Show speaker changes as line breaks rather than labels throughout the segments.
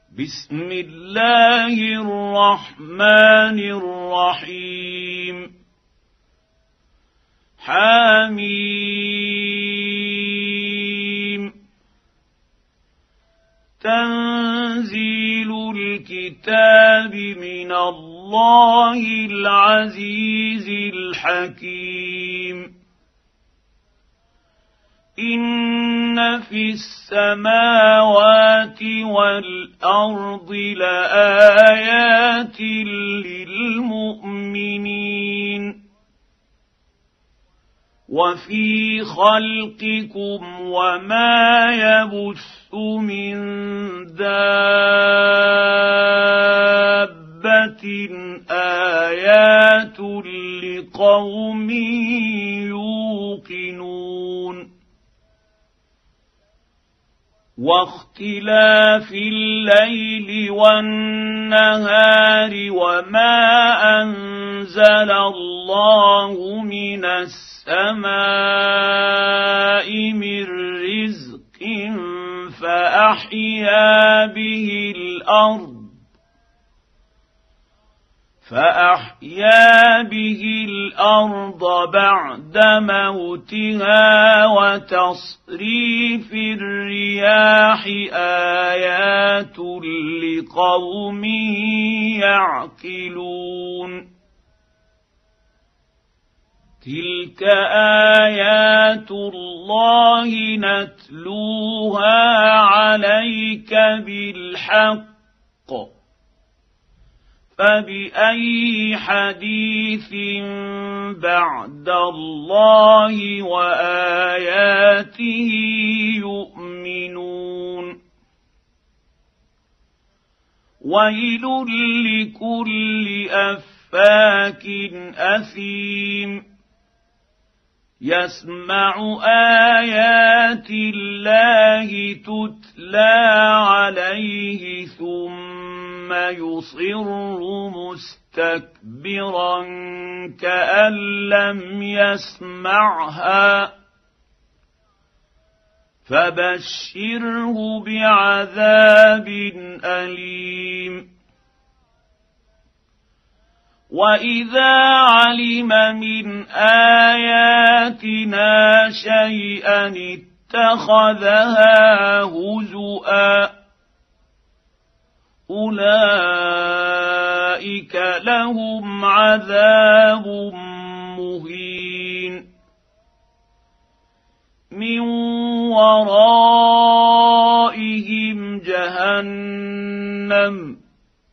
بسم الله الرحمن الرحيم حميم تنزيل الكتاب من الله العزيز الحكيم إن في السماوات والأرض لآيات للمؤمنين وفي خلقكم وما يبث من دابة آيات لقوم يوقنون واختلاف الليل والنهار وما أنزل الله من السماء من رزق فأحيا به الأرض بعد موتها وتصريف الرياح آيات لقوم يعقلون تلك آيات الله نتلوها عليك بالحق فبأي حديث بعد الله وآياته يؤمنون ويل لكل أفاك أثيم يسمع آيات الله تتلى عليه ثم يصر مستكبرا كأن لم يسمعها فبشره بعذاب أليم وإذا علم من آياتنا شيئا اتخذها هزؤا أولئك لهم عذاب مهين من ورائهم جهنم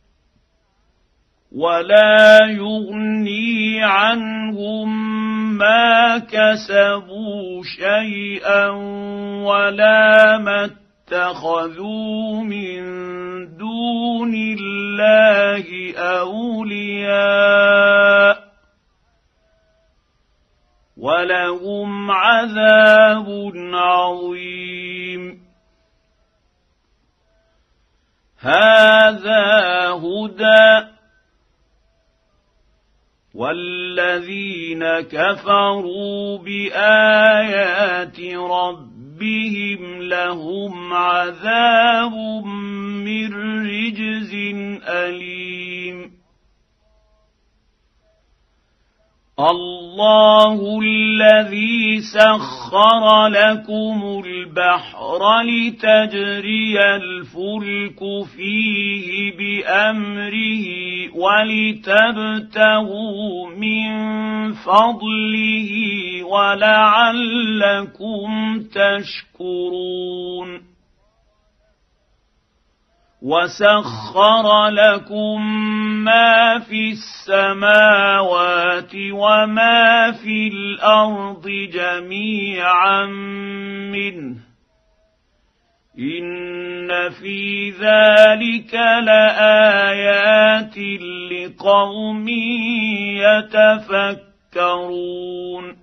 ولا يغني عنهم ما كسبوا شيئا ولا ما اتخذوا من دون الله أولياء ولهم عذاب عظيم هذا هدى والذين كفروا بآيات ربهم لهم عذاب من رجز أليم الله الذي سخر لكم البحر لتجري الفلك فيه بأمره ولتبتغوا من فضله ولعلكم تشكرون وسخر لكم ما في السماوات وما في الأرض جميعا منه إن في ذلك لآيات لقوم يتفكرون